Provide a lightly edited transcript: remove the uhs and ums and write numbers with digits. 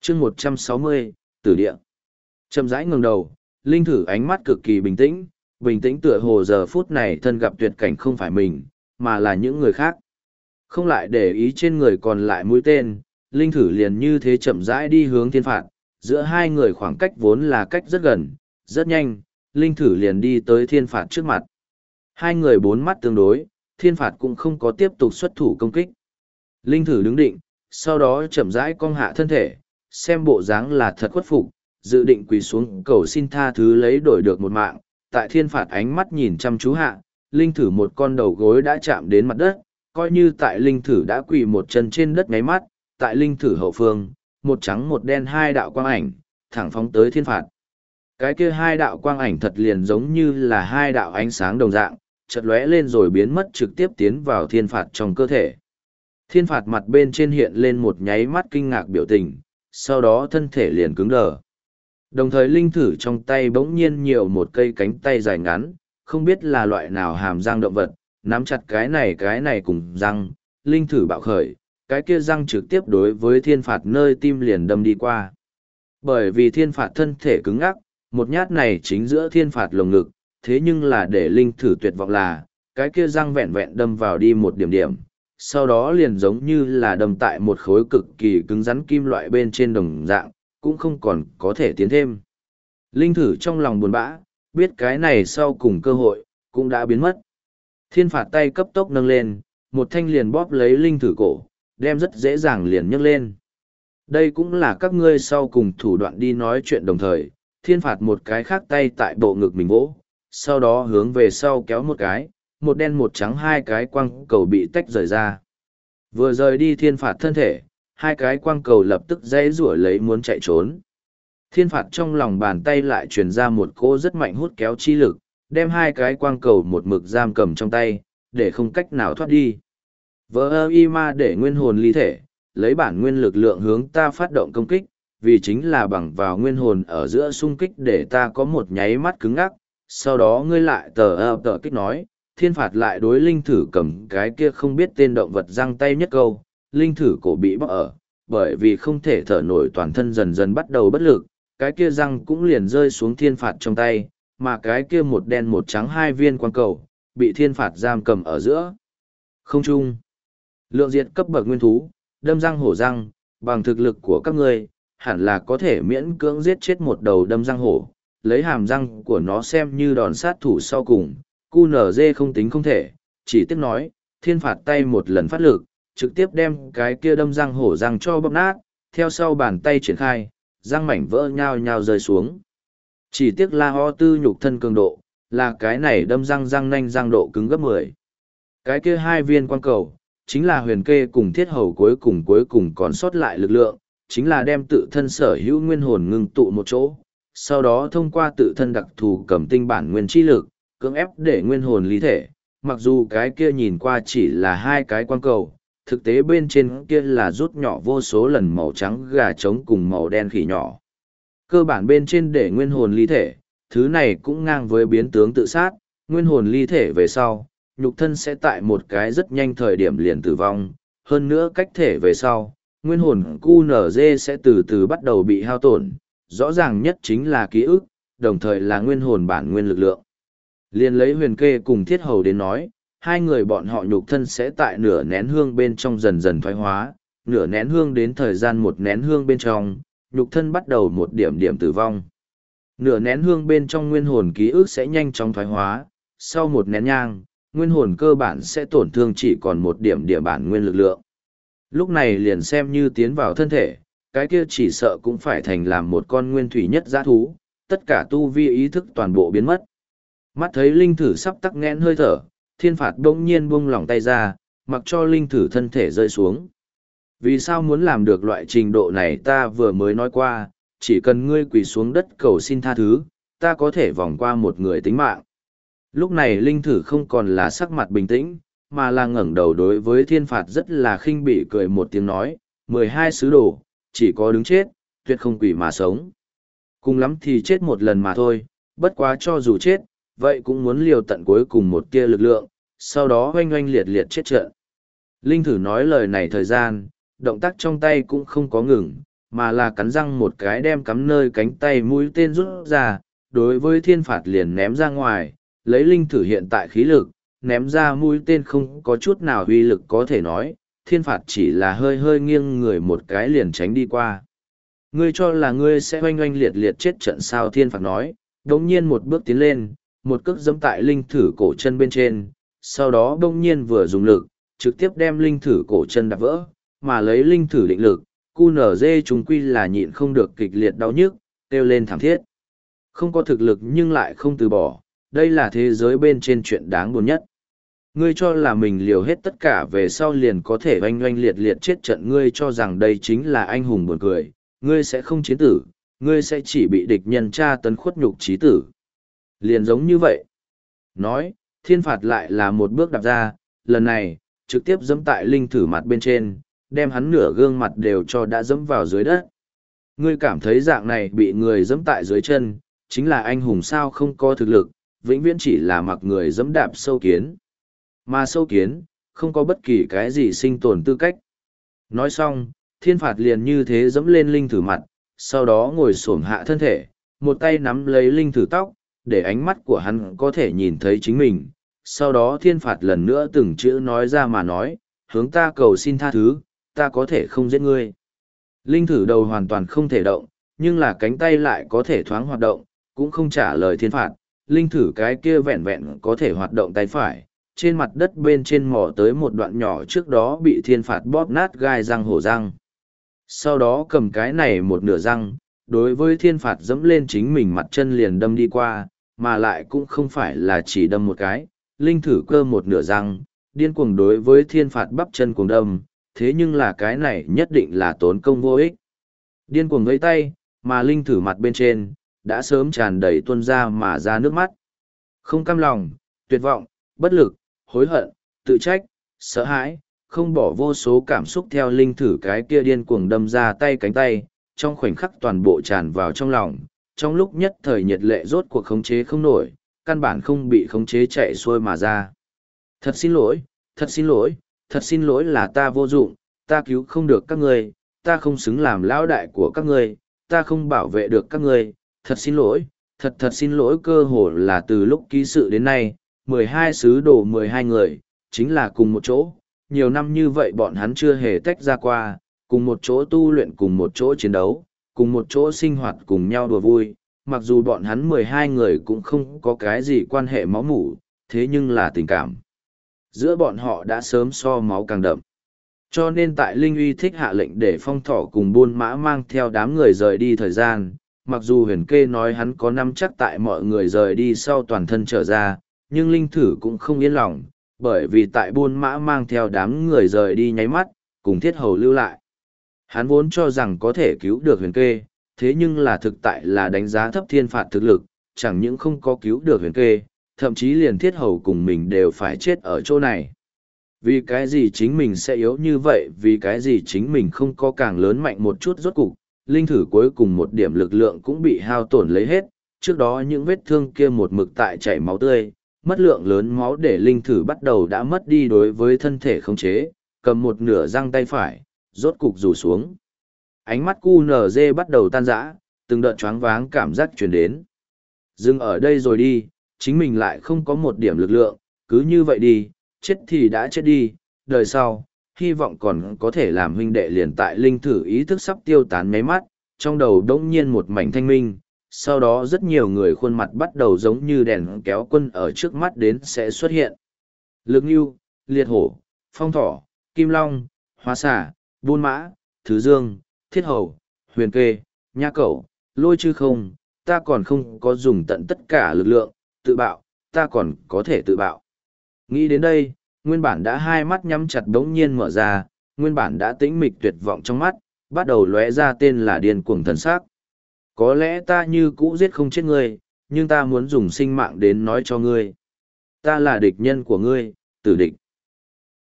chương 160, tử địa. Chậm rãi ngẩng đầu, linh thử ánh mắt cực kỳ bình tĩnh tựa hồ giờ phút này thân gặp tuyệt cảnh không phải mình, mà là những người khác. Không lại để ý trên người còn lại mũi tên, linh thử liền như thế chậm rãi đi hướng thiên phạt, giữa hai người khoảng cách vốn là cách rất gần, rất nhanh, linh thử liền đi tới thiên phạt trước mặt. Hai người bốn mắt tương đối, thiên phạt cũng không có tiếp tục xuất thủ công kích. Linh thử đứng định, sau đó chậm rãi cong hạ thân thể, xem bộ dáng là thật khuất phục, dự định quỳ xuống cầu xin tha thứ lấy đổi được một mạng. Tại thiên phạt ánh mắt nhìn chăm chú hạ, linh thử một con đầu gối đã chạm đến mặt đất, coi như tại linh thử đã quỳ một chân trên đất ngáy mắt, tại linh thử hậu phương, một trắng một đen hai đạo quang ảnh, thẳng phóng tới thiên phạt. Cái kia hai đạo quang ảnh thật liền giống như là hai đạo ánh sáng đồng dạng, chợt lóe lên rồi biến mất trực tiếp tiến vào thiên phạt trong cơ thể. Thiên phạt mặt bên trên hiện lên một nháy mắt kinh ngạc biểu tình, sau đó thân thể liền cứng đờ. Đồng thời linh thử trong tay bỗng nhiên nhiều một cây cánh tay dài ngắn, không biết là loại nào hàm răng động vật, nắm chặt cái này cùng răng, linh thử bạo khởi, cái kia răng trực tiếp đối với thiên phạt nơi tim liền đâm đi qua. Bởi vì thiên phạt thân thể cứng ngắc, một nhát này chính giữa thiên phạt lồng ngực, thế nhưng là để linh thử tuyệt vọng là, cái kia răng vẹn vẹn đâm vào đi một điểm, sau đó liền giống như là đâm tại một khối cực kỳ cứng rắn kim loại bên trên đồng dạng, cũng không còn có thể tiến thêm. Linh thử trong lòng buồn bã, biết cái này sau cùng cơ hội, cũng đã biến mất. Thiên phạt tay cấp tốc nâng lên, một thanh liền bóp lấy linh thử cổ, đem rất dễ dàng liền nhấc lên. Đây cũng là các ngươi sau cùng thủ đoạn đi nói chuyện đồng thời, thiên phạt một cái khác tay tại bộ ngực mình vỗ, sau đó hướng về sau kéo một cái, một đen một trắng hai cái quang cầu bị tách rời ra. Vừa rời đi thiên phạt thân thể, hai cái quang cầu lập tức dãy rủa lấy muốn chạy trốn. Thiên phạt trong lòng bàn tay lại truyền ra một cỗ rất mạnh hút kéo chi lực, đem hai cái quang cầu một mực giam cầm trong tay, để không cách nào thoát đi. Vỡ y ma để nguyên hồn ly thể, lấy bản nguyên lực lượng hướng ta phát động công kích, vì chính là bằng vào nguyên hồn ở giữa xung kích để ta có một nháy mắt cứng ngắc, sau đó ngươi lại tờ kích nói, thiên phạt lại đối linh thử cầm cái kia không biết tên động vật giang tay nhất câu, linh thử cổ bị bóc ở, bởi vì không thể thở nổi toàn thân dần dần bắt đầu bất lực, cái kia răng cũng liền rơi xuống thiên phạt trong tay, mà cái kia một đen một trắng hai viên quang cầu, bị thiên phạt giam cầm ở giữa. Không chung. Lượng diệt cấp bậc nguyên thú, đâm răng hổ răng, bằng thực lực của các ngươi, hẳn là có thể miễn cưỡng giết chết một đầu đâm răng hổ, lấy hàm răng của nó xem như đòn sát thủ sau cùng, QNZ không tính không thể, chỉ tiếc nói, thiên phạt tay một lần phát lực, trực tiếp đem cái kia đâm răng hổ răng cho bóp nát, theo sau bàn tay triển khai, răng mảnh vỡ nhao nhao rơi xuống. Chỉ tiếc La Ho Tư nhục thân cường độ, là cái này đâm răng nanh răng độ cứng gấp 10. Cái kia hai viên quang cầu, chính là huyền kê cùng thiết hầu cuối cùng còn sót lại lực lượng, chính là đem tự thân sở hữu nguyên hồn ngưng tụ một chỗ, sau đó thông qua tự thân đặc thù cầm tinh bản nguyên chi lực, cưỡng ép để nguyên hồn lý thể, mặc dù cái kia nhìn qua chỉ là hai cái quang cầu, thực tế bên trên kia là rút nhỏ vô số lần màu trắng gà trống cùng màu đen khỉ nhỏ. Cơ bản bên trên để nguyên hồn ly thể, thứ này cũng ngang với biến tướng tự sát, nguyên hồn ly thể về sau, nhục thân sẽ tại một cái rất nhanh thời điểm liền tử vong, hơn nữa cách thể về sau, nguyên hồn QNZ sẽ từ từ bắt đầu bị hao tổn, rõ ràng nhất chính là ký ức, đồng thời là nguyên hồn bản nguyên lực lượng. Liên lấy huyền kê cùng thiết hầu đến nói, hai người bọn họ nhục thân sẽ tại nửa nén hương bên trong dần dần thoái hóa, nửa nén hương đến thời gian một nén hương bên trong, nhục thân bắt đầu một điểm điểm tử vong. Nửa nén hương bên trong nguyên hồn ký ức sẽ nhanh chóng thoái hóa, sau một nén nhang, nguyên hồn cơ bản sẽ tổn thương chỉ còn một điểm địa bản nguyên lực lượng. Lúc này liền xem như tiến vào thân thể, cái kia chỉ sợ cũng phải thành làm một con nguyên thủy nhất dã thú, tất cả tu vi ý thức toàn bộ biến mất. Mắt thấy linh thử sắp tắc nghẽn hơi thở, thiên phạt đông nhiên buông lỏng tay ra, mặc cho linh thử thân thể rơi xuống. Vì sao muốn làm được loại trình độ này ta vừa mới nói qua, chỉ cần ngươi quỳ xuống đất cầu xin tha thứ, ta có thể vòng qua một người tính mạng. Lúc này linh thử không còn là sắc mặt bình tĩnh, mà là ngẩng đầu đối với thiên phạt rất là khinh bỉ cười một tiếng nói, 12 sứ đồ, chỉ có đứng chết, tuyệt không quỷ mà sống. Cùng lắm thì chết một lần mà thôi, bất quá cho dù chết, vậy cũng muốn liều tận cuối cùng một tia lực lượng, sau đó oanh oanh liệt liệt chết trận. Linh thử nói lời này thời gian, động tác trong tay cũng không có ngừng, mà là cắn răng một cái đem cắm nơi cánh tay mũi tên rút ra, đối với thiên phạt liền ném ra ngoài, lấy linh thử hiện tại khí lực, ném ra mũi tên không có chút nào uy lực có thể nói, thiên phạt chỉ là hơi hơi nghiêng người một cái liền tránh đi qua. Ngươi cho là ngươi sẽ oanh oanh liệt liệt chết trận sao, thiên phạt nói, đống nhiên một bước tiến lên, một cước giẫm tại linh thử cổ chân bên trên, sau đó đống nhiên vừa dùng lực, trực tiếp đem linh thử cổ chân đạp vỡ, mà lấy linh thử định lực, QNZ chúng quy là nhịn không được kịch liệt đau nhức, kêu lên thảm thiết. Không có thực lực nhưng lại không từ bỏ, đây là thế giới bên trên chuyện đáng buồn nhất. Ngươi cho là mình liều hết tất cả về sau liền có thể oanh oanh liệt liệt chết trận, ngươi cho rằng đây chính là anh hùng buồn cười, ngươi sẽ không chiến tử, ngươi sẽ chỉ bị địch nhân tra tấn khuất nhục chí tử. Liền giống như vậy. Nói, thiên phạt lại là một bước đạp ra, lần này, trực tiếp giẫm tại linh thử mặt bên trên, đem hắn nửa gương mặt đều cho đã giẫm vào dưới đất. Ngươi cảm thấy dạng này bị người giẫm tại dưới chân, chính là anh hùng sao, không có thực lực, vĩnh viễn chỉ là mặc người giẫm đạp sâu kiến. Mà sâu kiến, không có bất kỳ cái gì sinh tồn tư cách. Nói xong, thiên phạt liền như thế giẫm lên linh thử mặt, sau đó ngồi xổm hạ thân thể, một tay nắm lấy linh thử tóc, để ánh mắt của hắn có thể nhìn thấy chính mình. Sau đó thiên phạt lần nữa từng chữ nói ra mà nói, hướng ta cầu xin tha thứ, ta có thể không giết ngươi. Linh thử đầu hoàn toàn không thể động, nhưng là cánh tay lại có thể thoáng hoạt động, cũng không trả lời thiên phạt. Linh thử cái kia vẹn vẹn có thể hoạt động tay phải, trên mặt đất bên trên mò tới một đoạn nhỏ trước đó bị thiên phạt bóp nát gai răng hổ răng. Sau đó cầm cái này một nửa răng, đối với thiên phạt dẫm lên chính mình mặt chân liền đâm đi qua, mà lại cũng không phải là chỉ đâm một cái, linh thử cơ một nửa răng, điên cuồng đối với thiên phạt bắp chân cuồng đâm, thế nhưng là cái này nhất định là tốn công vô ích. Điên cuồng vẫy tay, mà linh thử mặt bên trên, đã sớm tràn đầy tuôn ra mà ra nước mắt. Không cam lòng, tuyệt vọng, bất lực, hối hận, tự trách, sợ hãi, không bỏ vô số cảm xúc theo linh thử cái kia điên cuồng đâm ra tay cánh tay, trong khoảnh khắc toàn bộ tràn vào trong lòng, trong lúc nhất thời nhiệt lệ rốt cuộc khống chế không nổi, căn bản không bị khống chế chạy xuôi mà ra. Thật xin lỗi, thật xin lỗi, thật xin lỗi là ta vô dụng, ta cứu không được các ngươi, ta không xứng làm lão đại của các ngươi, ta không bảo vệ được các ngươi, thật xin lỗi, thật xin lỗi. Cơ hồ là từ lúc ký sự đến nay, 12 sứ đồ 12 người, chính là cùng một chỗ, nhiều năm như vậy bọn hắn chưa hề tách ra qua, cùng một chỗ tu luyện, cùng một chỗ chiến đấu, cùng một chỗ sinh hoạt, cùng nhau đùa vui. Mặc dù bọn hắn 12 người cũng không có cái gì quan hệ máu mủ, thế nhưng là tình cảm giữa bọn họ đã sớm so máu càng đậm. Cho nên tại Linh Uy thích hạ lệnh để Phong Thỏ cùng Buôn Mã mang theo đám người rời đi thời gian, mặc dù Huyền Kê nói hắn có nắm chắc tại mọi người rời đi sau toàn thân trở ra, nhưng Linh Thử cũng không yên lòng, bởi vì tại Buôn Mã mang theo đám người rời đi nháy mắt, cùng Thiết Hầu lưu lại. Hắn vốn cho rằng có thể cứu được Huyền Kê, thế nhưng là thực tại là đánh giá thấp thiên phạt thực lực, chẳng những không có cứu được Huyền Kê, thậm chí liền Thiết Hầu cùng mình đều phải chết ở chỗ này. Vì cái gì chính mình sẽ yếu như vậy, vì cái gì chính mình không có càng lớn mạnh một chút, rốt cục, Linh Thử cuối cùng một điểm lực lượng cũng bị hao tổn lấy hết, trước đó những vết thương kia một mực tại chảy máu tươi, mất lượng lớn máu để Linh Thử bắt đầu đã mất đi đối với thân thể khống chế, cầm một nửa răng tay phải, rốt cục rủ xuống. Ánh mắt QNZ bắt đầu tan rã, từng đợt choáng váng cảm giác truyền đến. Dừng ở đây rồi đi, chính mình lại không có một điểm lực lượng, cứ như vậy đi, chết thì đã chết đi, đời sau, hy vọng còn có thể làm huynh đệ. Liền tại Linh Thử ý thức sắp tiêu tán nháy mắt, trong đầu đống nhiên một mảnh thanh minh, sau đó rất nhiều người khuôn mặt bắt đầu giống như đèn kéo quân ở trước mắt đến sẽ xuất hiện. Lực Ngưu, Liệt Hổ, Phong Thỏ, Kim Long, Hóa Xà, Buôn Mã, Thứ Dương, Thiết Hầu, Huyền Kê, Nha Cẩu, Lôi Chư Không, ta còn không có dùng tận tất cả lực lượng, tự bạo, ta còn có thể tự bạo. Nghĩ đến đây, nguyên bản đã hai mắt nhắm chặt đống nhiên mở ra, nguyên bản đã tĩnh mịch tuyệt vọng trong mắt, bắt đầu lóe ra tên là điên cuồng thần sắc. Có lẽ ta như cũ giết không chết ngươi, nhưng ta muốn dùng sinh mạng đến nói cho ngươi. Ta là địch nhân của ngươi, tử địch.